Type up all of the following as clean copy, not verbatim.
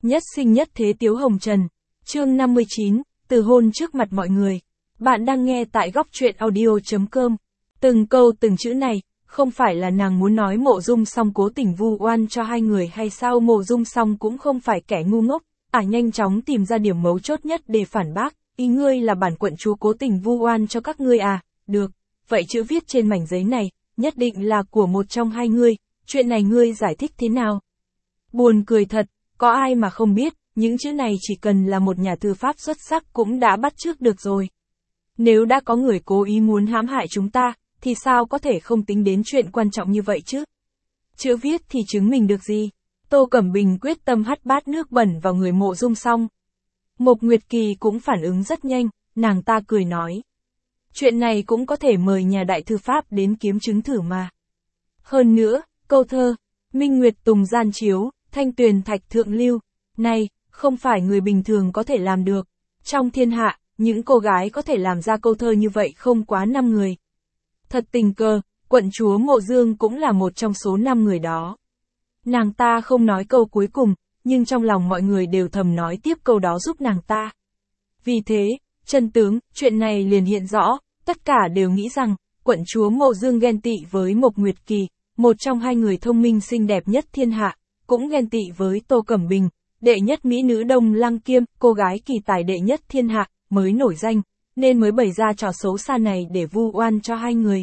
Nhất sinh nhất thế Tiếu Hồng Trần. Chương 59, từ hôn trước mặt mọi người. Bạn đang nghe tại góc truyện audio.com. Từng câu từng chữ này, không phải là nàng muốn nói Mộ Dung Song cố tình vu oan cho hai người hay sao? Mộ Dung Song cũng không phải kẻ ngu ngốc, nhanh chóng tìm ra điểm mấu chốt nhất để phản bác. Ý ngươi là bản quận chúa cố tình vu oan cho các ngươi à? Được, vậy chữ viết trên mảnh giấy này, nhất định là của một trong hai ngươi, chuyện này ngươi giải thích thế nào? Buồn cười thật, có ai mà không biết, những chữ này chỉ cần là một nhà thư pháp xuất sắc cũng đã bắt chước được rồi. Nếu đã có người cố ý muốn hãm hại chúng ta, thì sao có thể không tính đến chuyện quan trọng như vậy chứ? Chữ viết thì chứng minh được gì? Tô Cẩm Bình quyết tâm hắt bát nước bẩn vào người Mộ Dung Song. Mộc Nguyệt Kỳ cũng phản ứng rất nhanh, nàng ta cười nói. Chuyện này cũng có thể mời nhà đại thư pháp đến kiếm chứng thử mà. Hơn nữa, câu thơ, Minh Nguyệt Tùng gian chiếu, Thanh Tuyền Thạch Thượng Lưu, này, không phải người bình thường có thể làm được. Trong thiên hạ, những cô gái có thể làm ra câu thơ như vậy không quá 5 người. Thật tình cờ, quận chúa Mộ Dương cũng là một trong số 5 người đó. Nàng ta không nói câu cuối cùng, nhưng trong lòng mọi người đều thầm nói tiếp câu đó giúp nàng ta. Vì thế, chân tướng, chuyện này liền hiện rõ, tất cả đều nghĩ rằng, quận chúa Mộ Dương ghen tị với Mộc Nguyệt Kỳ, một trong hai người thông minh xinh đẹp nhất thiên hạ, cũng ghen tị với Tô Cẩm Bình, đệ nhất mỹ nữ Đông Lăng Kiêm, cô gái kỳ tài đệ nhất thiên hạ, mới nổi danh, nên mới bày ra trò xấu xa này để vu oan cho hai người.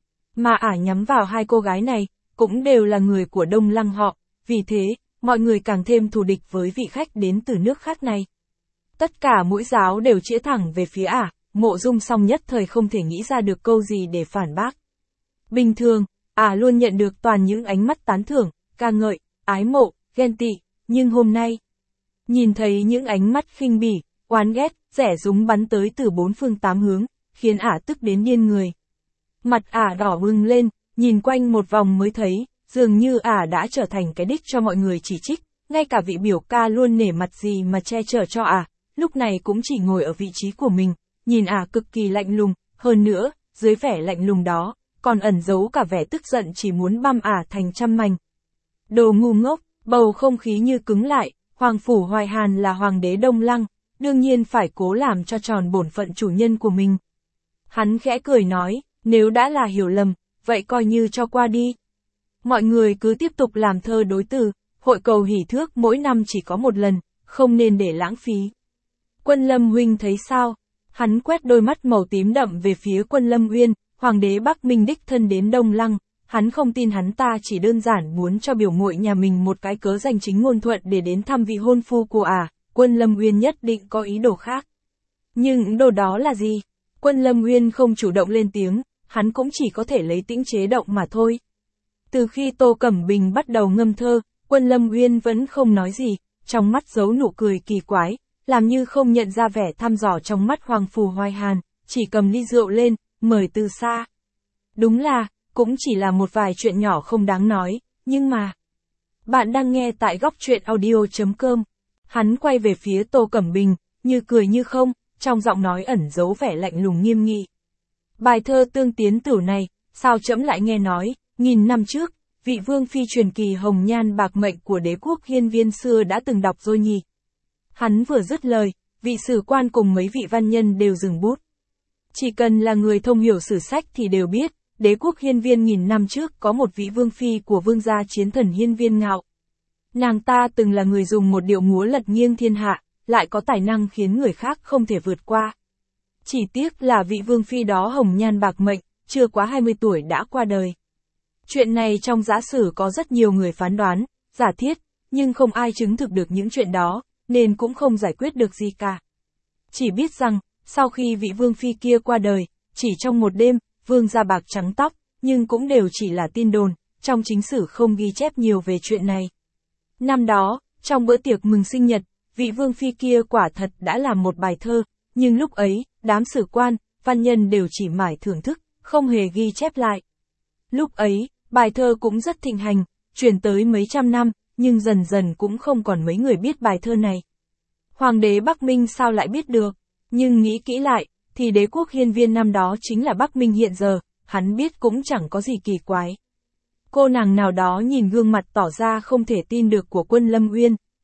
Mà nhắm vào hai cô gái này, cũng đều là người của Đông Lăng họ, vì thế, mọi người càng thêm thù địch với vị khách đến từ nước khác này. Tất cả mũi giáo đều chĩa thẳng về phía Mộ Dung Song nhất thời không thể nghĩ ra được câu gì để phản bác. Bình thường, luôn nhận được toàn những ánh mắt tán thưởng, ca ngợi, ái mộ, ghen tị, nhưng hôm nay, nhìn thấy những ánh mắt khinh bỉ, oán ghét, rẻ rúng bắn tới từ bốn phương tám hướng, khiến tức đến điên người. Mặt đỏ bừng lên, nhìn quanh một vòng mới thấy, dường như đã trở thành cái đích cho mọi người chỉ trích, ngay cả vị biểu ca luôn nể mặt gì mà che chở cho lúc này cũng chỉ ngồi ở vị trí của mình, nhìn cực kỳ lạnh lùng, hơn nữa, dưới vẻ lạnh lùng đó, còn ẩn giấu cả vẻ tức giận chỉ muốn băm thành trăm mảnh. Đồ ngu ngốc, bầu không khí như cứng lại, Hoàng Phủ Hoài Hàn là hoàng đế Đông Lăng, đương nhiên phải cố làm cho tròn bổn phận chủ nhân của mình. Hắn khẽ cười nói, nếu đã là hiểu lầm, vậy coi như cho qua đi. Mọi người cứ tiếp tục làm thơ đối từ, hội cầu hỷ thước mỗi năm chỉ có một lần, không nên để lãng phí. Quân Lâm huynh thấy sao? Hắn quét đôi mắt màu tím đậm về phía Quân Lâm Uyên, hoàng đế Bắc Minh đích thân đến Đông Lăng, hắn không tin hắn ta chỉ đơn giản muốn cho biểu muội nhà mình một cái cớ danh chính ngôn thuận để đến thăm vị hôn phu của Quân Lâm Uyên nhất định có ý đồ khác. Nhưng đồ đó là gì? Quân Lâm Uyên không chủ động lên tiếng, hắn cũng chỉ có thể lấy tĩnh chế động mà thôi. Từ khi Tô Cẩm Bình bắt đầu ngâm thơ, Quân Lâm Uyên vẫn không nói gì, trong mắt giấu nụ cười kỳ quái, làm như không nhận ra vẻ thăm dò trong mắt Hoàng Phủ Hoài Hàn, chỉ cầm ly rượu lên, mời từ xa. Đúng là, cũng chỉ là một vài chuyện nhỏ không đáng nói, nhưng mà... Bạn đang nghe tại góc truyện audio.com. Hắn quay về phía Tô Cẩm Bình, như cười như không, trong giọng nói ẩn giấu vẻ lạnh lùng nghiêm nghị. Bài thơ Tương Tiến Tửu này, sao trẫm lại nghe nói, 1000 năm trước, vị vương phi truyền kỳ hồng nhan bạc mệnh của đế quốc Hiên Viên xưa đã từng đọc rồi nhỉ. Hắn vừa dứt lời, vị sử quan cùng mấy vị văn nhân đều dừng bút. Chỉ cần là người thông hiểu sử sách thì đều biết, đế quốc Hiên Viên 1000 năm trước có một vị vương phi của vương gia chiến thần Hiên Viên Ngạo. Nàng ta từng là người dùng một điệu múa lật nghiêng thiên hạ, lại có tài năng khiến người khác không thể vượt qua. Chỉ tiếc là vị vương phi đó hồng nhan bạc mệnh, chưa quá 20 tuổi đã qua đời. Chuyện này trong giả sử có rất nhiều người phán đoán, giả thiết, nhưng không ai chứng thực được những chuyện đó, nên cũng không giải quyết được gì cả. Chỉ biết rằng, sau khi vị vương phi kia qua đời, chỉ trong một đêm, vương gia bạc trắng tóc, nhưng cũng đều chỉ là tin đồn, trong chính sử không ghi chép nhiều về chuyện này. Năm đó, trong bữa tiệc mừng sinh nhật, vị vương phi kia quả thật đã làm một bài thơ, nhưng lúc ấy, đám sử quan, văn nhân đều chỉ mải thưởng thức, không hề ghi chép lại. Lúc ấy, bài thơ cũng rất thịnh hành, truyền tới mấy trăm năm, nhưng dần dần cũng không còn mấy người biết bài thơ này. Hoàng đế Bắc Minh sao lại biết được? Nhưng nghĩ kỹ lại, thì đế quốc Hiên Viên năm đó chính là Bắc Minh hiện giờ, hắn biết cũng chẳng có gì kỳ quái. Cô nàng nào đó nhìn gương mặt tỏ ra không thể tin được của Quân Lâm Uyên,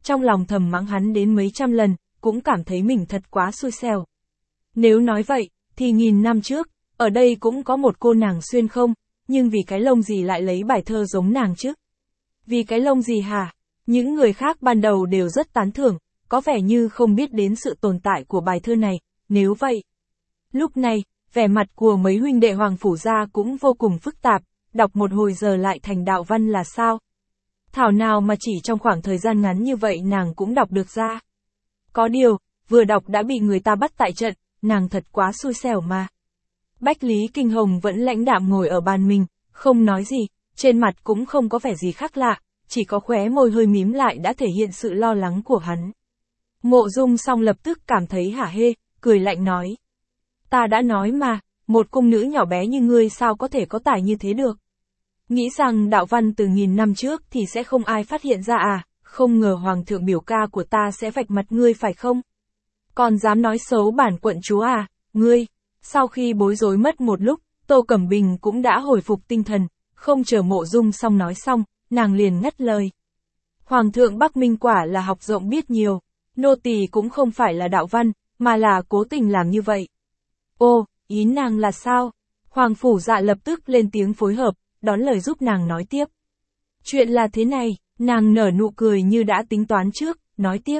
trong lòng thầm mắng hắn đến mấy trăm lần, cũng cảm thấy mình thật quá xui xẻo. Nếu nói vậy, thì nghìn năm trước, ở đây cũng có một cô nàng xuyên không, nhưng vì cái lông gì lại lấy bài thơ giống nàng chứ? Vì cái lông gì hả? Những người khác ban đầu đều rất tán thưởng, có vẻ như không biết đến sự tồn tại của bài thơ này, nếu vậy. Lúc này, vẻ mặt của mấy huynh đệ Hoàng Phủ gia cũng vô cùng phức tạp, đọc một hồi giờ lại thành đạo văn là sao? Thảo nào mà chỉ trong khoảng thời gian ngắn như vậy nàng cũng đọc được ra. Có điều, vừa đọc đã bị người ta bắt tại trận, nàng thật quá xui xẻo mà. Bách Lý Kinh Hồng vẫn lãnh đạm ngồi ở bàn mình, không nói gì, trên mặt cũng không có vẻ gì khác lạ, chỉ có khóe môi hơi mím lại đã thể hiện sự lo lắng của hắn. Mộ Dung Song lập tức cảm thấy hả hê, cười lạnh nói. Ta đã nói mà, một cung nữ nhỏ bé như ngươi sao có thể có tài như thế được. Nghĩ rằng đạo văn từ nghìn năm trước thì sẽ không ai phát hiện ra à, không ngờ hoàng thượng biểu ca của ta sẽ vạch mặt ngươi phải không? Còn dám nói xấu bản quận chúa à, ngươi? Sau khi bối rối mất một lúc, Tô Cẩm Bình cũng đã hồi phục tinh thần, không chờ Mộ Dung Song nói xong, nàng liền ngắt lời. Hoàng thượng Bắc Minh quả là học rộng biết nhiều, nô tỳ cũng không phải là đạo văn, mà là cố tình làm như vậy. Ô, ý nàng là sao? Hoàng Phủ Dạ lập tức lên tiếng phối hợp, đón lời giúp nàng nói tiếp. Chuyện là thế này, nàng nở nụ cười như đã tính toán trước, nói tiếp.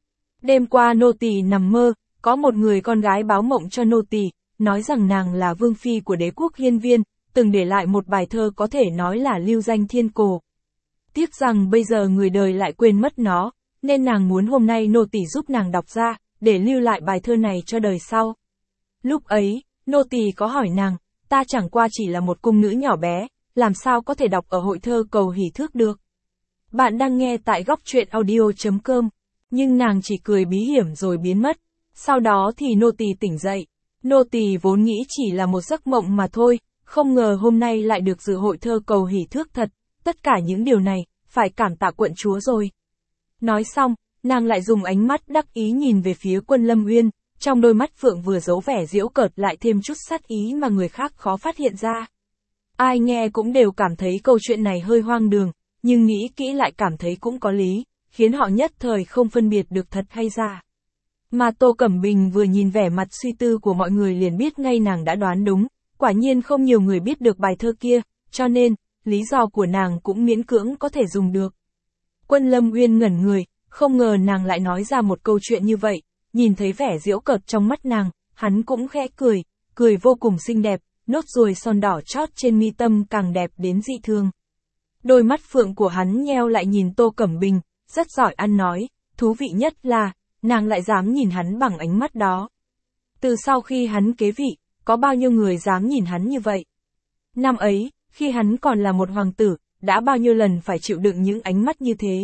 Đêm qua nô tỳ nằm mơ, có một người con gái báo mộng cho nô tỳ, nói rằng nàng là vương phi của đế quốc Hiên Viên, từng để lại một bài thơ có thể nói là lưu danh thiên cổ. Tiếc rằng bây giờ người đời lại quên mất nó, nên nàng muốn hôm nay nô tỳ giúp nàng đọc ra, để lưu lại bài thơ này cho đời sau. Lúc ấy, nô tỳ có hỏi nàng, ta chẳng qua chỉ là một cung nữ nhỏ bé, làm sao có thể đọc ở hội thơ cầu hỷ thước được. Bạn đang nghe tại góc truyện audio.com, nhưng nàng chỉ cười bí hiểm rồi biến mất. Sau đó thì nô tỳ tỉnh dậy. Nô tỳ vốn nghĩ chỉ là một giấc mộng mà thôi, không ngờ hôm nay lại được dự hội thơ cầu hỷ thước thật, tất cả những điều này, phải cảm tạ quận chúa rồi. Nói xong, nàng lại dùng ánh mắt đắc ý nhìn về phía Quân Lâm Uyên, trong đôi mắt phượng vừa giấu vẻ giễu cợt lại thêm chút sát ý mà người khác khó phát hiện ra. Ai nghe cũng đều cảm thấy câu chuyện này hơi hoang đường, nhưng nghĩ kỹ lại cảm thấy cũng có lý, khiến họ nhất thời không phân biệt được thật hay giả. Mà Tô Cẩm Bình vừa nhìn vẻ mặt suy tư của mọi người liền biết ngay nàng đã đoán đúng, quả nhiên không nhiều người biết được bài thơ kia, cho nên, lý do của nàng cũng miễn cưỡng có thể dùng được. Quân Lâm Uyên ngẩn người, không ngờ nàng lại nói ra một câu chuyện như vậy, nhìn thấy vẻ giễu cợt trong mắt nàng, hắn cũng khẽ cười, cười vô cùng xinh đẹp, nốt ruồi son đỏ chót trên mi tâm càng đẹp đến dị thường. Đôi mắt phượng của hắn nheo lại nhìn Tô Cẩm Bình, rất giỏi ăn nói, thú vị nhất là, nàng lại dám nhìn hắn bằng ánh mắt đó. Từ sau khi hắn kế vị, có bao nhiêu người dám nhìn hắn như vậy? Năm ấy, khi hắn còn là một hoàng tử, đã bao nhiêu lần phải chịu đựng những ánh mắt như thế.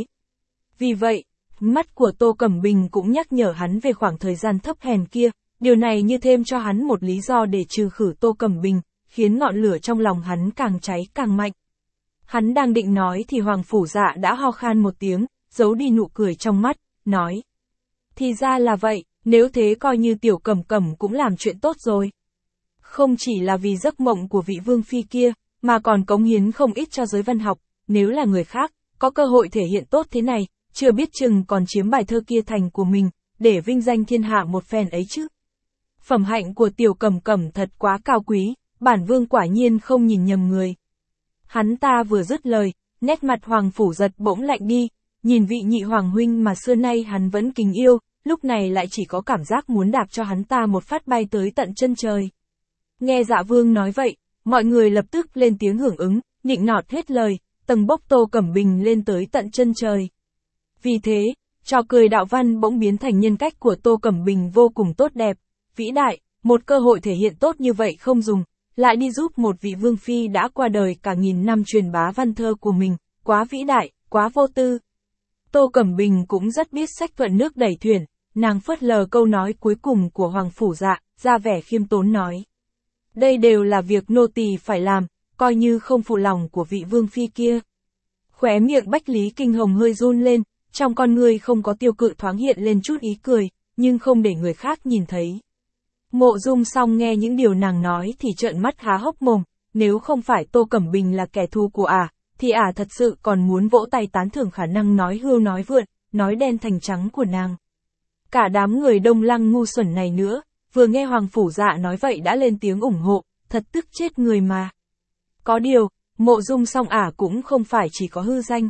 Vì vậy, mắt của Tô Cẩm Bình cũng nhắc nhở hắn về khoảng thời gian thấp hèn kia, điều này như thêm cho hắn một lý do để trừ khử Tô Cẩm Bình, khiến ngọn lửa trong lòng hắn càng cháy càng mạnh. Hắn đang định nói thì Hoàng Phủ Dạ đã ho khan một tiếng, giấu đi nụ cười trong mắt, nói. Thì ra là vậy, nếu thế coi như Tiểu Cẩm Cẩm cũng làm chuyện tốt rồi. Không chỉ là vì giấc mộng của vị vương phi kia, mà còn cống hiến không ít cho giới văn học, nếu là người khác, có cơ hội thể hiện tốt thế này, chưa biết chừng còn chiếm bài thơ kia thành của mình, để vinh danh thiên hạ một phen ấy chứ. Phẩm hạnh của Tiểu Cẩm Cẩm thật quá cao quý, bản vương quả nhiên không nhìn nhầm người. Hắn ta vừa dứt lời, nét mặt Hoàng Phủ Giật bỗng lạnh đi, nhìn vị nhị hoàng huynh mà xưa nay hắn vẫn kính yêu, lúc này lại chỉ có cảm giác muốn đạp cho hắn ta một phát bay tới tận chân trời. Nghe Dạ Vương nói vậy, mọi người lập tức lên tiếng hưởng ứng, nịnh nọt hết lời, tầng bốc Tô Cẩm Bình lên tới tận chân trời. Vì thế, trò cười đạo văn bỗng biến thành nhân cách của Tô Cẩm Bình vô cùng tốt đẹp, vĩ đại, một cơ hội thể hiện tốt như vậy không dùng, lại đi giúp một vị vương phi đã qua đời cả nghìn năm truyền bá văn thơ của mình, quá vĩ đại, quá vô tư. Tô Cẩm Bình cũng rất biết sách thuận nước đẩy thuyền, nàng phớt lờ câu nói cuối cùng của Hoàng Phủ Dạ, ra vẻ khiêm tốn nói. Đây đều là việc nô tỳ phải làm, coi như không phụ lòng của vị vương phi kia. Khóe miệng Bách Lý Kinh Hồng hơi run lên, trong con ngươi không có tiêu cự thoáng hiện lên chút ý cười, nhưng không để người khác nhìn thấy. Mộ Dung Song nghe những điều nàng nói thì trợn mắt há hốc mồm, nếu không phải Tô Cẩm Bình là kẻ thù của thì thật sự còn muốn vỗ tay tán thưởng khả năng nói hưu nói vượn nói đen thành trắng của nàng. Cả đám người Đông Lăng ngu xuẩn này nữa, vừa nghe Hoàng Phủ Dạ nói vậy đã lên tiếng ủng hộ, thật tức chết người mà. Có điều, Mộ Dung Song cũng không phải chỉ có hư danh.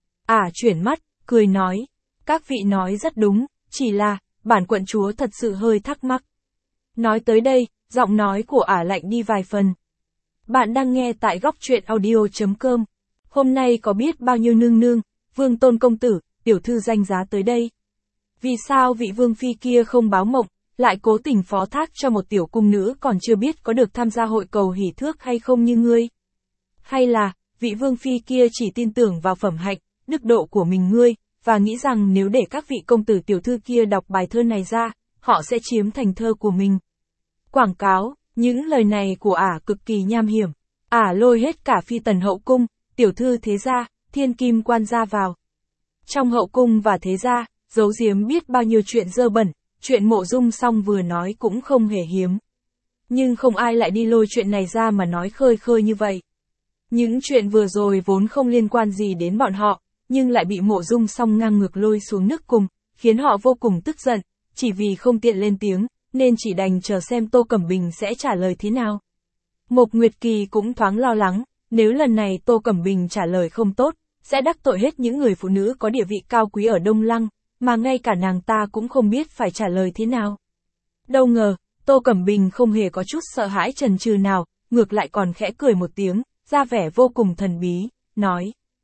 Chuyển mắt, cười nói, các vị nói rất đúng, chỉ là, bản quận chúa thật sự hơi thắc mắc. Nói tới đây, giọng nói của lạnh đi vài phần. Bạn đang nghe tại góc truyện audio.com. Hôm nay có biết bao nhiêu nương nương, Vương Tôn công tử, tiểu thư danh giá tới đây. Vì sao vị vương phi kia không báo mộng, lại cố tình phó thác cho một tiểu cung nữ còn chưa biết có được tham gia hội cầu hỷ thước hay không như ngươi? Hay là, vị vương phi kia chỉ tin tưởng vào phẩm hạnh, đức độ của mình ngươi, và nghĩ rằng nếu để các vị công tử tiểu thư kia đọc bài thơ này ra, họ sẽ chiếm thành thơ của mình. Quảng cáo, những lời này của cực kỳ nham hiểm. Lôi hết cả phi tần hậu cung, tiểu thư thế gia, thiên kim quan gia vào. Trong hậu cung và thế gia, giấu giếm biết bao nhiêu chuyện dơ bẩn, chuyện Mộ Dung Song vừa nói cũng không hề hiếm. Nhưng không ai lại đi lôi chuyện này ra mà nói khơi khơi như vậy. Những chuyện vừa rồi vốn không liên quan gì đến bọn họ, nhưng lại bị Mộ Dung Song ngang ngược lôi xuống nước cùng, khiến họ vô cùng tức giận, chỉ vì không tiện lên tiếng, nên chỉ đành chờ xem Tô Cẩm Bình sẽ trả lời thế nào. Mộc Nguyệt Kỳ cũng thoáng lo lắng, nếu lần này Tô Cẩm Bình trả lời không tốt, sẽ đắc tội hết những người phụ nữ có địa vị cao quý ở Đông Lăng, mà ngay cả nàng ta cũng không biết phải trả lời thế nào. Đâu ngờ, Tô Cẩm Bình không hề có chút sợ hãi chần chừ nào, ngược lại còn khẽ cười một tiếng, ra vẻ vô cùng thần bí, nói.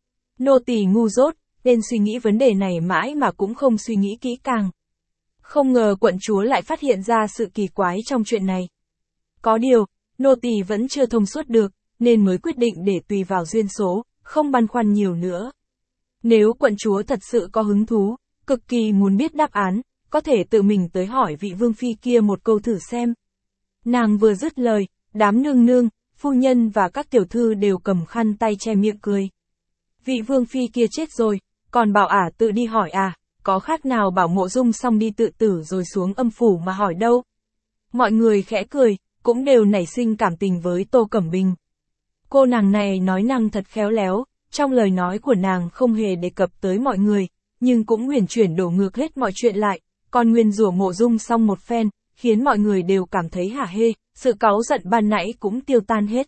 Nô tỳ ngu dốt, nên suy nghĩ vấn đề này mãi mà cũng không suy nghĩ kỹ càng. Không ngờ quận chúa lại phát hiện ra sự kỳ quái trong chuyện này. Có điều, nô tỳ vẫn chưa thông suốt được, nên mới quyết định để tùy vào duyên số, không băn khoăn nhiều nữa. Nếu quận chúa thật sự có hứng thú, cực kỳ muốn biết đáp án, có thể tự mình tới hỏi vị vương phi kia một câu thử xem. Nàng vừa dứt lời, đám nương nương, phu nhân và các tiểu thư đều cầm khăn tay che miệng cười. Vị vương phi kia chết rồi, còn bảo tự đi hỏi có khác nào bảo Mộ Dung Song đi tự tử rồi xuống âm phủ mà hỏi đâu. Mọi người khẽ cười, cũng đều nảy sinh cảm tình với Tô Cẩm Bình. Cô nàng này nói năng thật khéo léo, trong lời nói của nàng không hề đề cập tới mọi người, nhưng cũng huyền chuyển đổ ngược hết mọi chuyện lại, còn nguyên rủa Mộ Dung Song một phen, khiến mọi người đều cảm thấy hả hê, sự cáu giận ban nãy cũng tiêu tan hết.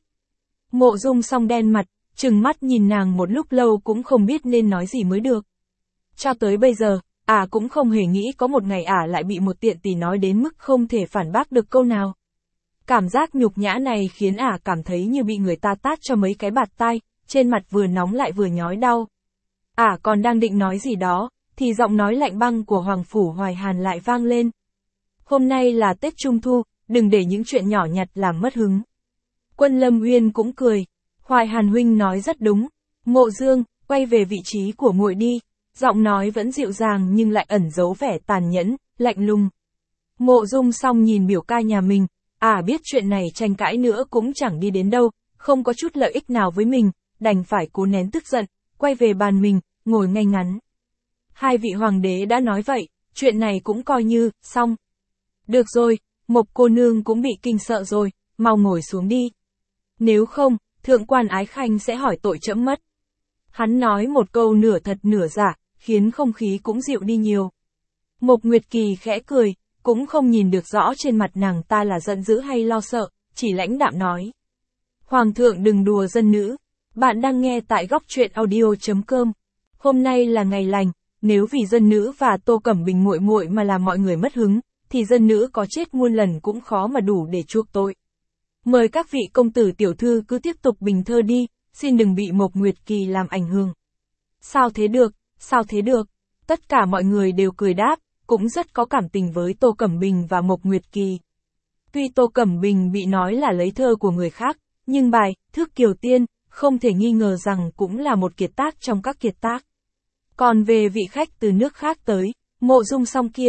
Mộ Dung Song đen mặt, trừng mắt nhìn nàng một lúc lâu cũng không biết nên nói gì mới được. Cho tới bây giờ, cũng không hề nghĩ có một ngày lại bị một tiện tỳ nói đến mức không thể phản bác được câu nào. Cảm giác nhục nhã này khiến cảm thấy như bị người ta tát cho mấy cái bạt tai, trên mặt vừa nóng lại vừa nhói đau. Còn đang định nói gì đó, thì giọng nói lạnh băng của Hoàng Phủ Hoài Hàn lại vang lên. Hôm nay là Tết Trung Thu, đừng để những chuyện nhỏ nhặt làm mất hứng. Quân Lâm Uyên cũng cười. Hoài Hàn huynh nói rất đúng. Mộ Dương, quay về vị trí của muội đi. Giọng nói vẫn dịu dàng nhưng lại ẩn giấu vẻ tàn nhẫn, lạnh lùng. Mộ Dung Song nhìn biểu ca nhà mình, biết chuyện này tranh cãi nữa cũng chẳng đi đến đâu, không có chút lợi ích nào với mình, đành phải cố nén tức giận, quay về bàn mình, ngồi ngay ngắn. Hai vị hoàng đế đã nói vậy, chuyện này cũng coi như, xong. Được rồi, Mộc cô nương cũng bị kinh sợ rồi, mau ngồi xuống đi. Nếu không, thượng quan Ái Khanh sẽ hỏi tội trẫm mất. Hắn nói một câu nửa thật nửa giả, khiến không khí cũng dịu đi nhiều. Mộc Nguyệt Kỳ khẽ cười, cũng không nhìn được rõ trên mặt nàng ta là giận dữ hay lo sợ, chỉ lãnh đạm nói. Hoàng thượng đừng đùa dân nữ. Bạn đang nghe tại góc truyện audio.com. Hôm nay là ngày lành, nếu vì dân nữ và Tô Cẩm Bình muội muội mà làm mọi người mất hứng, thì dân nữ có chết muôn lần cũng khó mà đủ để chuộc tội. Mời các vị công tử tiểu thư cứ tiếp tục bình thơ đi, xin đừng bị Mộc Nguyệt Kỳ làm ảnh hưởng. Sao thế được, sao thế được? Tất cả mọi người đều cười đáp, cũng rất có cảm tình với Tô Cẩm Bình và Mộc Nguyệt Kỳ. Tuy Tô Cẩm Bình bị nói là lấy thơ của người khác, nhưng bài Thước Kiều Tiên không thể nghi ngờ rằng cũng là một kiệt tác trong các kiệt tác. Còn về vị khách từ nước khác tới, Mộ Dung Song kia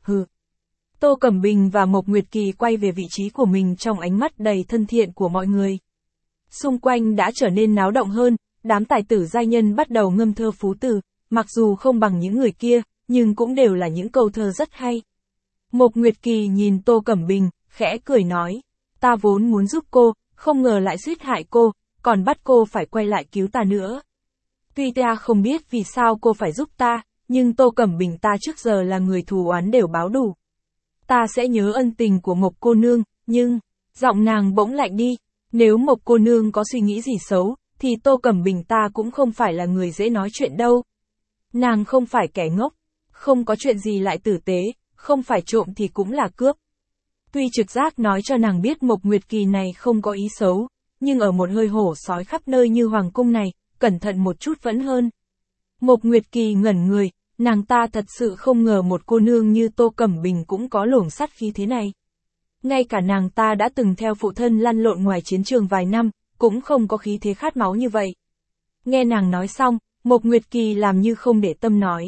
Tô Cẩm Bình và Mộc Nguyệt Kỳ quay về vị trí của mình trong ánh mắt đầy thân thiện của mọi người. Xung quanh đã trở nên náo động hơn, đám tài tử giai nhân bắt đầu ngâm thơ phú từ, mặc dù không bằng những người kia, nhưng cũng đều là những câu thơ rất hay. Mộc Nguyệt Kỳ nhìn Tô Cẩm Bình, khẽ cười nói, ta vốn muốn giúp cô, không ngờ lại suýt hại cô, còn bắt cô phải quay lại cứu ta nữa. Tuy ta không biết vì sao cô phải giúp ta, nhưng Tô Cẩm Bình ta trước giờ là người thù oán đều báo đủ. Ta sẽ nhớ ân tình của Mộc cô nương, nhưng, giọng nàng bỗng lạnh đi, nếu Mộc cô nương có suy nghĩ gì xấu, thì Tô Cẩm Bình ta cũng không phải là người dễ nói chuyện đâu. Nàng không phải kẻ ngốc, không có chuyện gì lại tử tế, không phải trộm thì cũng là cướp. Tuy trực giác nói cho nàng biết Mộc Nguyệt Kỳ này không có ý xấu, nhưng ở một hơi hổ sói khắp nơi như hoàng cung này, cẩn thận một chút vẫn hơn. Mộc Nguyệt Kỳ ngẩn người, nàng ta thật sự không ngờ một cô nương như Tô Cẩm Bình cũng có luồng sát khí thế này. Ngay cả nàng ta đã từng theo phụ thân lăn lộn ngoài chiến trường vài năm, cũng không có khí thế khát máu như vậy. Nghe nàng nói xong, Mộc Nguyệt Kỳ làm như không để tâm nói.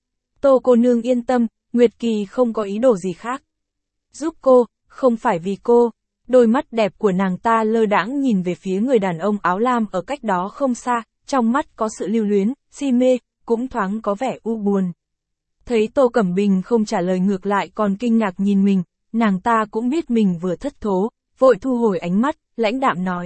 Tô cô nương yên tâm, Nguyệt Kỳ không có ý đồ gì khác. Giúp cô, không phải vì cô. Đôi mắt đẹp của nàng ta lơ đãng nhìn về phía người đàn ông áo lam ở cách đó không xa, trong mắt có sự lưu luyến, si mê, cũng thoáng có vẻ u buồn. Thấy Tô Cẩm Bình không trả lời ngược lại còn kinh ngạc nhìn mình, nàng ta cũng biết mình vừa thất thố, vội thu hồi ánh mắt, lãnh đạm nói.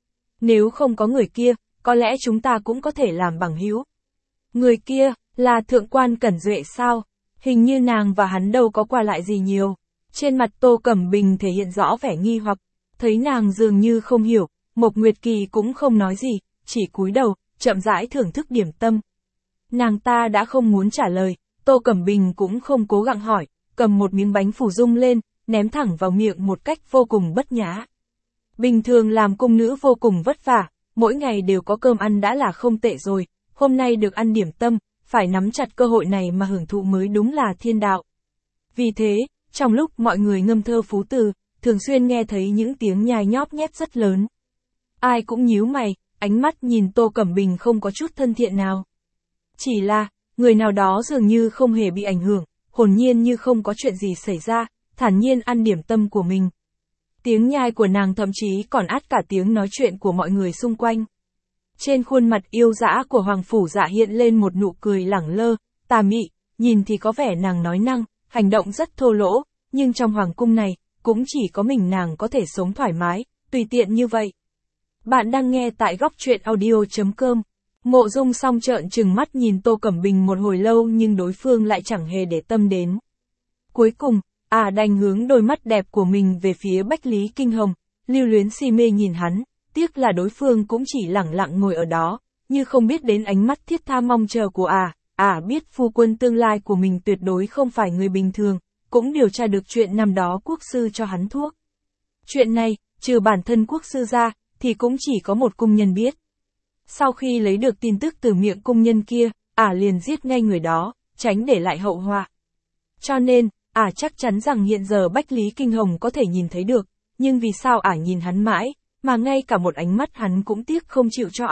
Nếu không có người kia, có lẽ chúng ta cũng có thể làm bằng hữu. Người kia, là thượng quan Cẩn Duệ sao? Hình như nàng và hắn đâu có qua lại gì nhiều. Trên mặt Tô Cẩm Bình thể hiện rõ vẻ nghi hoặc, thấy nàng dường như không hiểu, Mộc Nguyệt Kỳ cũng không nói gì, chỉ cúi đầu, chậm rãi thưởng thức điểm tâm. Nàng ta đã không muốn trả lời, Tô Cẩm Bình cũng không cố gắng hỏi, cầm một miếng bánh phủ dung lên, ném thẳng vào miệng một cách vô cùng bất nhã. Bình thường làm cung nữ vô cùng vất vả, mỗi ngày đều có cơm ăn đã là không tệ rồi, hôm nay được ăn điểm tâm, phải nắm chặt cơ hội này mà hưởng thụ mới đúng là thiên đạo. Vì thế, trong lúc mọi người ngâm thơ phú từ, thường xuyên nghe thấy những tiếng nhai nhóp nhép rất lớn. Ai cũng nhíu mày, ánh mắt nhìn Tô Cẩm Bình không có chút thân thiện nào. Chỉ là, người nào đó dường như không hề bị ảnh hưởng, hồn nhiên như không có chuyện gì xảy ra, thản nhiên ăn điểm tâm của mình. Tiếng nhai của nàng thậm chí còn át cả tiếng nói chuyện của mọi người xung quanh. Trên khuôn mặt yêu dã của Hoàng Phủ Dạ hiện lên một nụ cười lẳng lơ, tà mị, nhìn thì có vẻ nàng nói năng, hành động rất thô lỗ, nhưng trong hoàng cung này, cũng chỉ có mình nàng có thể sống thoải mái, tùy tiện như vậy. Bạn đang nghe tại góc truyện audio.com. Mộ Dung Song trợn trừng mắt nhìn Tô Cẩm Bình một hồi lâu nhưng đối phương lại chẳng hề để tâm đến. Cuối cùng, đành hướng đôi mắt đẹp của mình về phía Bách Lý Kinh Hồng, lưu luyến si mê nhìn hắn, tiếc là đối phương cũng chỉ lẳng lặng ngồi ở đó, như không biết đến ánh mắt thiết tha mong chờ của biết phu quân tương lai của mình tuyệt đối không phải người bình thường, cũng điều tra được chuyện năm đó quốc sư cho hắn thuốc. Chuyện này, trừ bản thân quốc sư ra, thì cũng chỉ có một cung nhân biết. Sau khi lấy được tin tức từ miệng cung nhân kia, liền giết ngay người đó, tránh để lại hậu họa. Cho nên, chắc chắn rằng hiện giờ Bách Lý Kinh Hồng có thể nhìn thấy được, nhưng vì sao nhìn hắn mãi, mà ngay cả một ánh mắt hắn cũng tiếc không chịu cho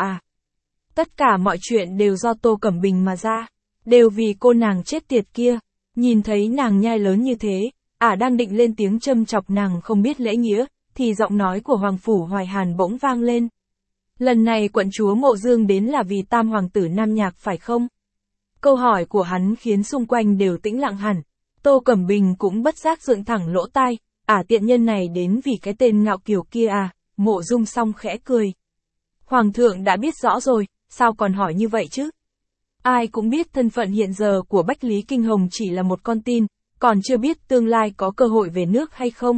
Tất cả mọi chuyện đều do Tô Cẩm Bình mà ra, đều vì cô nàng chết tiệt kia. Nhìn thấy nàng nhai lớn như thế, đang định lên tiếng châm chọc nàng không biết lễ nghĩa, thì giọng nói của Hoàng Phủ Hoài Hàn bỗng vang lên. Lần này quận chúa Mộ Dương đến là vì tam hoàng tử Nam Nhạc phải không? Câu hỏi của hắn khiến xung quanh đều tĩnh lặng hẳn. Tô Cẩm Bình cũng bất giác dựng thẳng lỗ tai, tiện nhân này đến vì cái tên ngạo kiều kia Mộ Dung Song khẽ cười. Hoàng thượng đã biết rõ rồi, sao còn hỏi như vậy chứ? Ai cũng biết thân phận hiện giờ của Bách Lý Kinh Hồng chỉ là một con tin, còn chưa biết tương lai có cơ hội về nước hay không.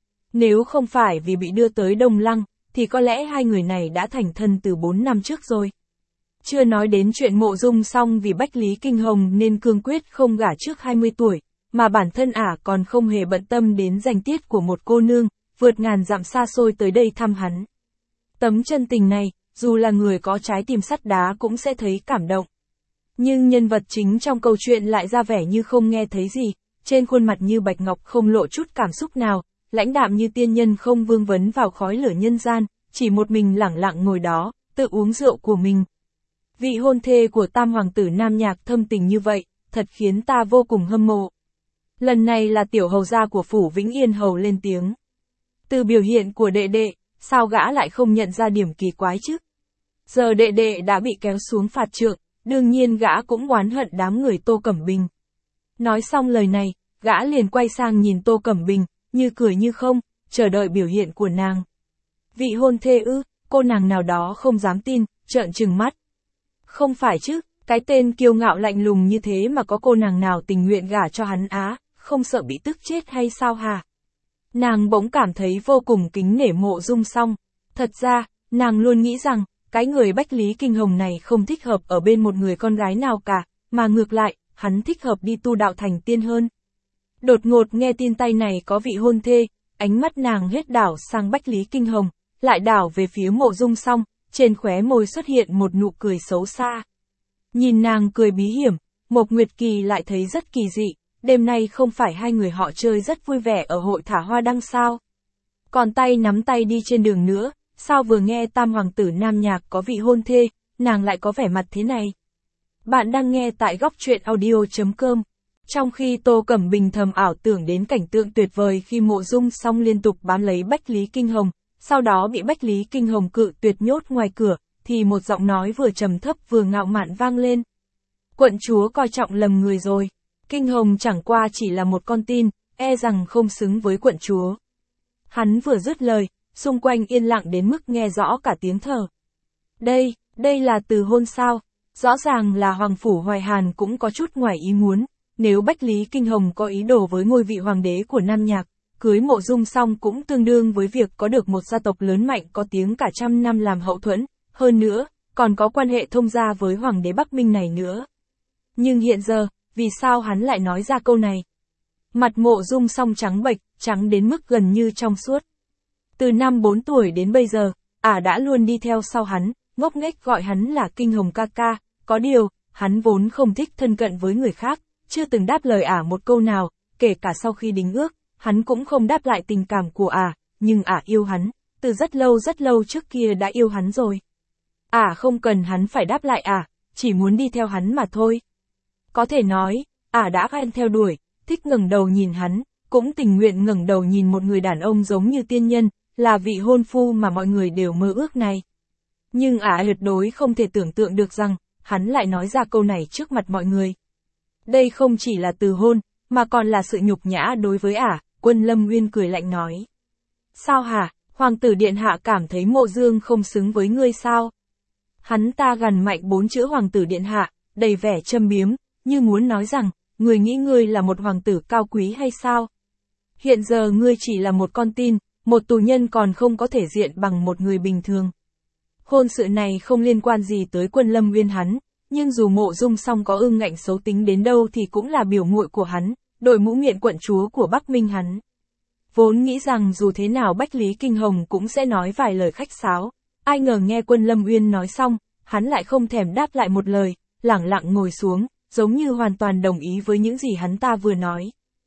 Nếu không phải vì bị đưa tới Đông Lăng, thì có lẽ hai người này đã thành thân từ 4 năm trước rồi. Chưa nói đến chuyện Mộ Dung Song vì Bách Lý Kinh Hồng nên cương quyết không gả trước 20 tuổi, mà bản thân còn không hề bận tâm đến danh tiết của một cô nương, vượt ngàn dặm xa xôi tới đây thăm hắn. Tấm chân tình này, dù là người có trái tim sắt đá cũng sẽ thấy cảm động. Nhưng nhân vật chính trong câu chuyện lại ra vẻ như không nghe thấy gì, trên khuôn mặt như bạch ngọc không lộ chút cảm xúc nào, lãnh đạm như tiên nhân không vương vấn vào khói lửa nhân gian, chỉ một mình lẳng lặng ngồi đó, tự uống rượu của mình. Vị hôn thê của tam hoàng tử Nam Nhạc thâm tình như vậy, thật khiến ta vô cùng hâm mộ. Lần này là tiểu hầu gia của Phủ Vĩnh Yên hầu lên tiếng. Từ biểu hiện của đệ đệ, sao gã lại không nhận ra điểm kỳ quái chứ? Giờ đệ đệ đã bị kéo xuống phạt trượng, đương nhiên gã cũng oán hận đám người Tô Cẩm Bình. Nói xong lời này, gã liền quay sang nhìn Tô Cẩm Bình, như cười như không, chờ đợi biểu hiện của nàng. Vị hôn thê ư, cô nàng nào đó không dám tin, trợn trừng mắt. Không phải chứ, Cái tên kiêu ngạo lạnh lùng như thế mà có cô nàng nào tình nguyện gả cho hắn á, không sợ bị tức chết hay sao hả? Nàng bỗng cảm thấy vô cùng kính nể Mộ Dung Song. Thật ra, nàng luôn nghĩ rằng, cái người Bách Lý Kinh Hồng này không thích hợp ở bên một người con gái nào cả, mà ngược lại, hắn thích hợp đi tu đạo thành tiên hơn. Đột ngột nghe tin tay này có vị hôn thê, ánh mắt nàng hết đảo sang Bách Lý Kinh Hồng, lại đảo về phía Mộ Dung Song, trên khóe môi xuất hiện một nụ cười xấu xa. Nhìn nàng cười bí hiểm, Mộc Nguyệt Kỳ lại thấy rất kỳ dị, đêm nay không phải hai người họ chơi rất vui vẻ ở hội thả hoa đăng sao? Còn tay nắm tay đi trên đường nữa, sao vừa nghe Tam Hoàng tử Nam Nhạc có vị hôn thê, nàng lại có vẻ mặt thế này? Bạn đang nghe tại góc truyện audio.com. Trong khi Tô Cẩm Bình thầm ảo tưởng đến cảnh tượng tuyệt vời khi Mộ Dung Song liên tục bám lấy Bách Lý Kinh Hồng, sau đó bị Bách Lý Kinh Hồng cự tuyệt nhốt ngoài cửa, thì một giọng nói vừa trầm thấp vừa ngạo mạn vang lên. Quận chúa coi trọng lầm người rồi. Kinh Hồng chẳng qua chỉ là một con tin, e rằng không xứng với quận chúa. Hắn vừa dứt lời, xung quanh yên lặng đến mức nghe rõ cả tiếng thở. Đây là từ hôn sao? Rõ ràng là Hoàng phủ Hoài Hàn cũng có chút ngoài ý muốn, nếu Bách Lý Kinh Hồng có ý đồ với ngôi vị hoàng đế của Nam Nhạc, cưới Mộ Dung Song cũng tương đương với việc có được một gia tộc lớn mạnh có tiếng cả trăm năm làm hậu thuẫn, hơn nữa, còn có quan hệ thông gia với hoàng đế Bắc Minh này nữa. Nhưng hiện giờ, vì sao hắn lại nói ra câu này? Mặt Mộ Dung Song trắng bệch, trắng đến mức gần như trong suốt. Từ năm 4 tuổi đến bây giờ, đã luôn đi theo sau hắn, ngốc nghếch gọi hắn là Kinh Hồng ca ca, có điều, hắn vốn không thích thân cận với người khác, chưa từng đáp lời một câu nào, kể cả sau khi đính ước, hắn cũng không đáp lại tình cảm của nhưng yêu hắn, từ rất lâu trước kia đã yêu hắn rồi. Không cần hắn phải đáp lại chỉ muốn đi theo hắn mà thôi. Có thể nói, đã ghen theo đuổi, thích ngẩng đầu nhìn hắn, cũng tình nguyện ngẩng đầu nhìn một người đàn ông giống như tiên nhân, là vị hôn phu mà mọi người đều mơ ước này. Nhưng tuyệt đối không thể tưởng tượng được rằng, hắn lại nói ra câu này trước mặt mọi người. Đây không chỉ là từ hôn, mà còn là sự nhục nhã đối với Quân Lâm Nguyên cười lạnh nói. Sao hả, Hoàng tử điện hạ cảm thấy Mộ Dương không xứng với ngươi sao? Hắn ta gằn mạnh 4 chữ Hoàng tử điện hạ, đầy vẻ châm biếm, như muốn nói rằng, người nghĩ ngươi là một hoàng tử cao quý hay sao? Hiện giờ ngươi chỉ là một con tin, một tù nhân còn không có thể diện bằng một người bình thường. Hôn sự này không liên quan gì tới Quân Lâm Nguyên hắn, nhưng dù Mộ Dung Song có ương ngạnh xấu tính đến đâu thì cũng là biểu muội của hắn, đội mũ miệng quận chúa của Bắc Minh hắn. Vốn nghĩ rằng dù thế nào Bách Lý Kinh Hồng cũng sẽ nói vài lời khách sáo, ai ngờ nghe Quân Lâm Nguyên nói xong, hắn lại không thèm đáp lại một lời, lẳng lặng ngồi xuống, giống như hoàn toàn đồng ý với những gì hắn ta vừa nói.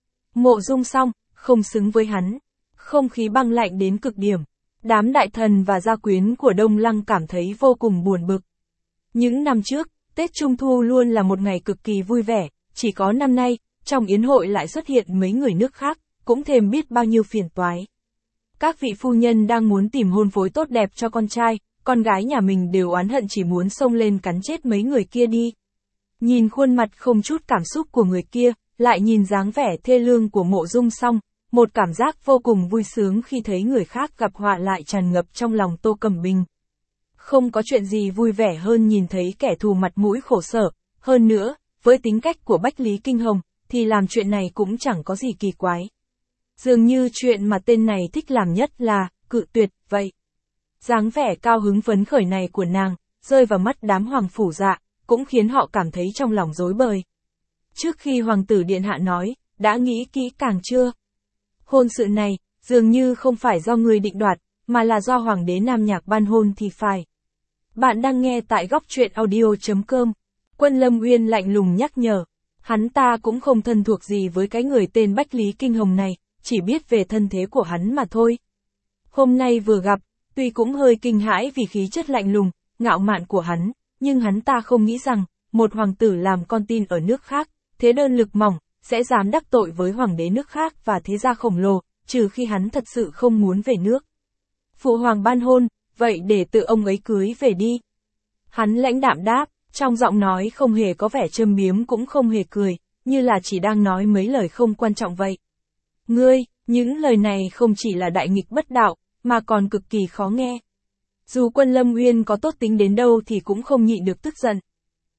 Mộ Dung Song, không xứng với hắn. Không khí băng lạnh đến cực điểm. Đám đại thần và gia quyến của Đông Lăng cảm thấy vô cùng buồn bực. Những năm trước, Tết Trung Thu luôn là một ngày cực kỳ vui vẻ, chỉ có năm nay, trong yến hội lại xuất hiện mấy người nước khác, cũng thêm biết bao nhiêu phiền toái. Các vị phu nhân đang muốn tìm hôn phối tốt đẹp cho con trai, con gái nhà mình đều oán hận chỉ muốn xông lên cắn chết mấy người kia đi. Nhìn khuôn mặt không chút cảm xúc của người kia, lại nhìn dáng vẻ thê lương của Mộ Dung Song, một cảm giác vô cùng vui sướng khi thấy người khác gặp họa lại tràn ngập trong lòng Tô Cẩm Bình. Không có chuyện gì vui vẻ hơn nhìn thấy kẻ thù mặt mũi khổ sở, hơn nữa, với tính cách của Bách Lý Kinh Hồng, thì làm chuyện này cũng chẳng có gì kỳ quái. Dường như chuyện mà tên này thích làm nhất là, cự tuyệt, vậy. Dáng vẻ cao hứng phấn khởi này của nàng, rơi vào mắt đám hoàng phủ dạ, cũng khiến họ cảm thấy trong lòng rối bời. Trước khi hoàng tử điện hạ nói, đã nghĩ kỹ càng chưa? Hôn sự này, dường như không phải do người định đoạt, mà là do hoàng đế Nam Nhạc ban hôn thì phải. Bạn đang nghe tại góc truyện audio.com. Quân Lâm Uyên lạnh lùng nhắc nhở. Hắn ta cũng không thân thuộc gì với cái người tên Bách Lý Kinh Hồng này, chỉ biết về thân thế của hắn mà thôi. Hôm nay vừa gặp, tuy cũng hơi kinh hãi vì khí chất lạnh lùng, ngạo mạn của hắn, nhưng hắn ta không nghĩ rằng, một hoàng tử làm con tin ở nước khác, thế đơn lực mỏng, sẽ dám đắc tội với hoàng đế nước khác và thế gia khổng lồ, trừ khi hắn thật sự không muốn về nước. Phụ hoàng ban hôn, vậy để tự ông ấy cưới về đi. Hắn lãnh đạm đáp, trong giọng nói không hề có vẻ châm biếm cũng không hề cười, như là chỉ đang nói mấy lời không quan trọng vậy. Ngươi, những lời này không chỉ là đại nghịch bất đạo, mà còn cực kỳ khó nghe. Dù Quân Lâm Uyên có tốt tính đến đâu thì cũng không nhịn được tức giận.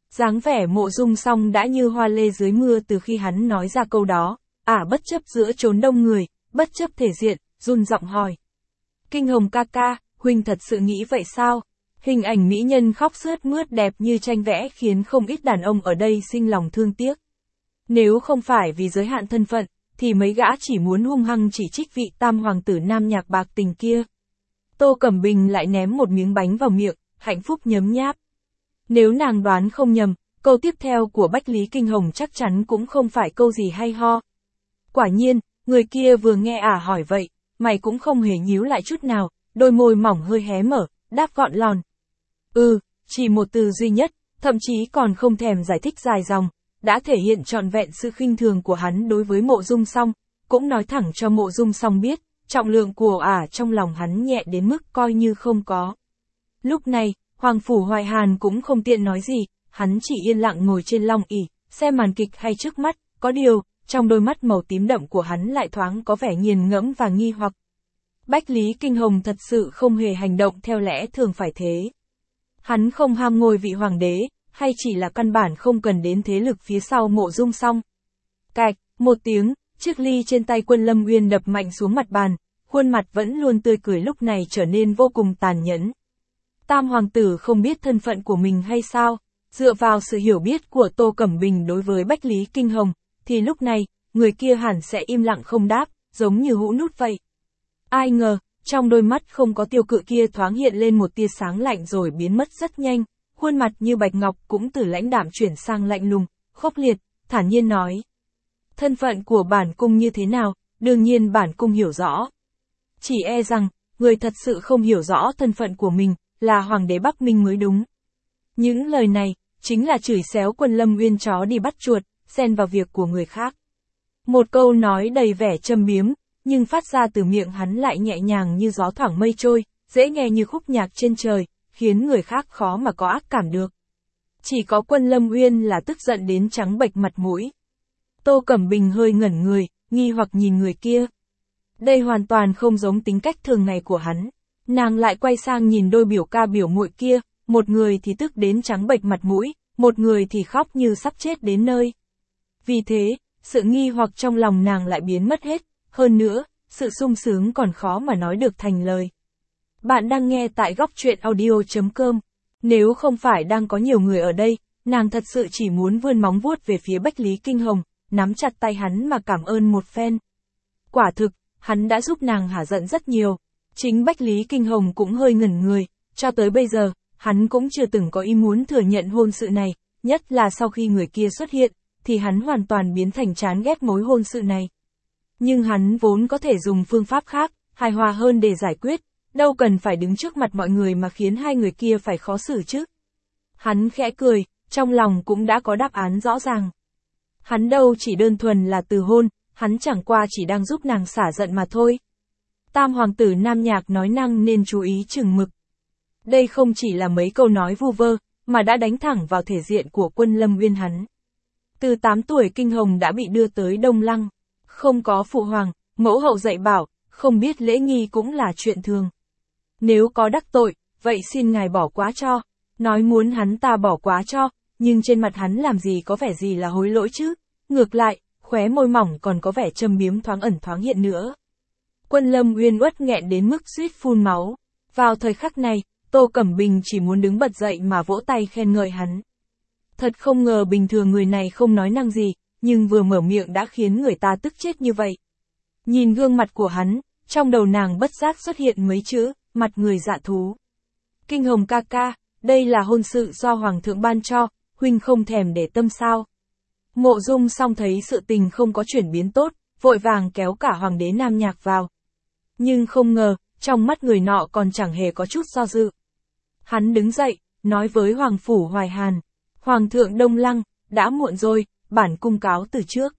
Dáng vẻ Mộ Dung Song đã như hoa lê dưới mưa từ khi hắn nói ra câu đó, bất chấp giữa chốn đông người, bất chấp thể diện, run giọng hỏi. Kinh Hồng ca ca, huynh thật sự nghĩ vậy sao? Hình ảnh mỹ nhân khóc sướt mướt đẹp như tranh vẽ khiến không ít đàn ông ở đây sinh lòng thương tiếc. Nếu không phải vì giới hạn thân phận, thì mấy gã chỉ muốn hung hăng chỉ trích vị tam hoàng tử nam nhạc bạc tình kia. Tô Cẩm Bình lại ném một miếng bánh vào miệng, hạnh phúc nhấm nháp. Nếu nàng đoán không nhầm, câu tiếp theo của Bách Lý Kinh Hồng chắc chắn cũng không phải câu gì hay ho. Quả nhiên, người kia vừa nghe hỏi vậy, mày cũng không hề nhíu lại chút nào, đôi môi mỏng hơi hé mở, đáp gọn lòn. Chỉ một từ duy nhất, thậm chí còn không thèm giải thích dài dòng, đã thể hiện trọn vẹn sự khinh thường của hắn đối với Mộ Dung Song, cũng nói thẳng cho Mộ Dung Song biết, trọng lượng của trong lòng hắn nhẹ đến mức coi như không có. Lúc này, Hoàng Phủ Hoài Hàn cũng không tiện nói gì, hắn chỉ yên lặng ngồi trên long ỷ, xem màn kịch hay trước mắt, có điều, trong đôi mắt màu tím đậm của hắn lại thoáng có vẻ nghiền ngẫm và nghi hoặc. Bách Lý Kinh Hồng thật sự không hề hành động theo lẽ thường phải thế. Hắn không ham ngôi vị hoàng đế, hay chỉ là căn bản không cần đến thế lực phía sau Mộ Dung Song. Cạch, một tiếng, chiếc ly trên tay Quân Lâm Uyên đập mạnh xuống mặt bàn, khuôn mặt vẫn luôn tươi cười lúc này trở nên vô cùng tàn nhẫn. Tam hoàng tử không biết thân phận của mình hay sao? Dựa vào sự hiểu biết của Tô Cẩm Bình đối với Bách Lý Kinh Hồng, thì lúc này, người kia hẳn sẽ im lặng không đáp, giống như hũ nút vậy. Ai ngờ, trong đôi mắt không có tiêu cự kia thoáng hiện lên một tia sáng lạnh rồi biến mất rất nhanh, khuôn mặt như bạch ngọc cũng từ lãnh đạm chuyển sang lạnh lùng, khốc liệt, thản nhiên nói. Thân phận của bản cung như thế nào, đương nhiên bản cung hiểu rõ. Chỉ e rằng, người thật sự không hiểu rõ thân phận của mình, là hoàng đế Bắc Minh mới đúng. Những lời này, chính là chửi xéo Quân Lâm Uyên chó đi bắt chuột, xen vào việc của người khác. Một câu nói đầy vẻ châm biếm, nhưng phát ra từ miệng hắn lại nhẹ nhàng như gió thoảng mây trôi, dễ nghe như khúc nhạc trên trời, khiến người khác khó mà có ác cảm được. Chỉ có Quân Lâm Uyên là tức giận đến trắng bệch mặt mũi. Tô Cẩm Bình hơi ngẩn người, nghi hoặc nhìn người kia. Đây hoàn toàn không giống tính cách thường ngày của hắn. Nàng lại quay sang nhìn đôi biểu ca biểu muội kia, một người thì tức đến trắng bệch mặt mũi, một người thì khóc như sắp chết đến nơi. Vì thế, sự nghi hoặc trong lòng nàng lại biến mất hết, hơn nữa, sự sung sướng còn khó mà nói được thành lời. Bạn đang nghe tại góc truyện audio.com. Nếu không phải đang có nhiều người ở đây, nàng thật sự chỉ muốn vươn móng vuốt về phía Bách Lý Kinh Hồng, nắm chặt tay hắn mà cảm ơn một phen. Quả thực, hắn đã giúp nàng hả giận rất nhiều. Chính Bách Lý Kinh Hồng cũng hơi ngẩn người, cho tới bây giờ, hắn cũng chưa từng có ý muốn thừa nhận hôn sự này, nhất là sau khi người kia xuất hiện, thì hắn hoàn toàn biến thành chán ghét mối hôn sự này. Nhưng hắn vốn có thể dùng phương pháp khác, hài hòa hơn để giải quyết, đâu cần phải đứng trước mặt mọi người mà khiến hai người kia phải khó xử chứ. Hắn khẽ cười, trong lòng cũng đã có đáp án rõ ràng. Hắn đâu chỉ đơn thuần là từ hôn, hắn chẳng qua chỉ đang giúp nàng xả giận mà thôi. Tam hoàng tử Nam Nhạc nói năng nên chú ý chừng mực. Đây không chỉ là mấy câu nói vu vơ, mà đã đánh thẳng vào thể diện của Quân Lâm Uyên hắn. Từ 8 tuổi Kinh Hồng đã bị đưa tới Đông Lăng. Không có phụ hoàng, mẫu hậu dạy bảo, không biết lễ nghi cũng là chuyện thường. Nếu có đắc tội, vậy xin ngài bỏ quá cho. Nói muốn hắn ta bỏ quá cho, nhưng trên mặt hắn làm gì có vẻ gì là hối lỗi chứ. Ngược lại, khóe môi mỏng còn có vẻ châm biếm thoáng ẩn thoáng hiện nữa. Quân Lâm Uyên uất nghẹn đến mức suýt phun máu. Vào thời khắc này, Tô Cẩm Bình chỉ muốn đứng bật dậy mà vỗ tay khen ngợi hắn. Thật không ngờ bình thường người này không nói năng gì, nhưng vừa mở miệng đã khiến người ta tức chết như vậy. Nhìn gương mặt của hắn, trong đầu nàng bất giác xuất hiện mấy chữ, mặt người dạ thú. Kinh Hồng ca ca, đây là hôn sự do Hoàng thượng ban cho, huynh không thèm để tâm sao. Mộ Dung Song thấy sự tình không có chuyển biến tốt, vội vàng kéo cả Hoàng đế Nam Nhạc vào. Nhưng không ngờ, trong mắt người nọ còn chẳng hề có chút do dự. Hắn đứng dậy, nói với Hoàng Phủ Hoài Hàn. Hoàng thượng Đông Lăng, đã muộn rồi, bản cung cáo từ trước.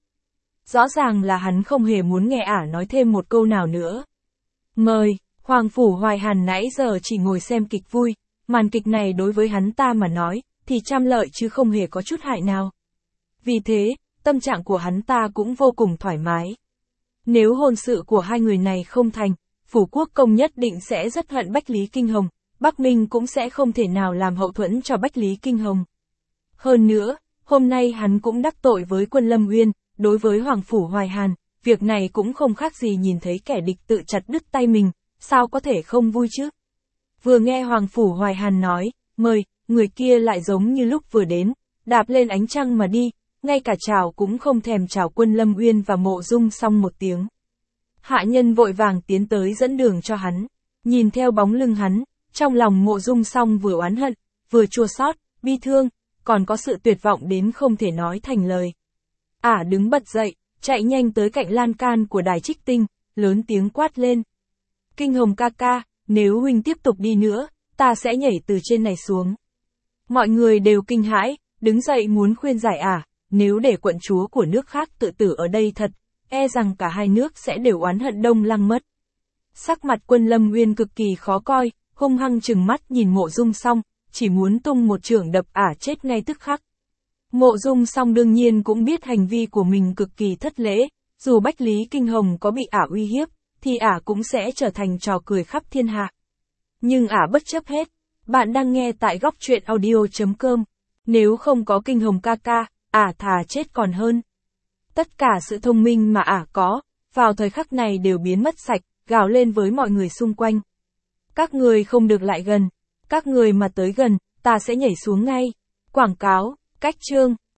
Rõ ràng là hắn không hề muốn nghe nói thêm một câu nào nữa. Mời, Hoàng Phủ Hoài Hàn nãy giờ chỉ ngồi xem kịch vui, màn kịch này đối với hắn ta mà nói, thì trăm lợi chứ không hề có chút hại nào. Vì thế, tâm trạng của hắn ta cũng vô cùng thoải mái. Nếu hôn sự của hai người này không thành, Phủ Quốc Công nhất định sẽ rất hận Bách Lý Kinh Hồng, Bắc Minh cũng sẽ không thể nào làm hậu thuẫn cho Bách Lý Kinh Hồng. Hơn nữa, hôm nay hắn cũng đắc tội với quân Lâm Uyên, đối với Hoàng Phủ Hoài Hàn, việc này cũng không khác gì nhìn thấy kẻ địch tự chặt đứt tay mình, sao có thể không vui chứ? Vừa nghe Hoàng Phủ Hoài Hàn nói, mời, người kia lại giống như lúc vừa đến, đạp lên ánh trăng mà đi, ngay cả chào cũng không thèm chào quân Lâm Uyên và Mộ Dung Song một tiếng. Hạ nhân vội vàng tiến tới dẫn đường cho hắn, nhìn theo bóng lưng hắn, trong lòng Mộ Dung Song vừa oán hận, vừa chua xót, bi thương, còn có sự tuyệt vọng đến không thể nói thành lời. Đứng bật dậy, chạy nhanh tới cạnh lan can của Đài Trích Tinh, lớn tiếng quát lên. Kinh Hồng ca ca, nếu huynh tiếp tục đi nữa, ta sẽ nhảy từ trên này xuống. Mọi người đều kinh hãi, đứng dậy muốn khuyên giải nếu để quận chúa của nước khác tự tử ở đây thật, e rằng cả hai nước sẽ đều oán hận Đông Lăng mất. Sắc mặt quân Lâm Uyên cực kỳ khó coi, hung hăng trừng mắt nhìn Mộ Dung Song, chỉ muốn tung một chưởng đập chết ngay tức khắc. Mộ Dung Song đương nhiên cũng biết hành vi của mình cực kỳ thất lễ, dù Bách Lý Kinh Hồng có bị uy hiếp, thì cũng sẽ trở thành trò cười khắp thiên hạ. Nhưng bất chấp hết, bạn đang nghe tại góc truyện audio.com, nếu không có Kinh Hồng ca ca, thà chết còn hơn. Tất cả sự thông minh mà có, vào thời khắc này đều biến mất sạch, gào lên với mọi người xung quanh. Các người không được lại gần, các người mà tới gần, ta sẽ nhảy xuống ngay. Quảng cáo, cách chương.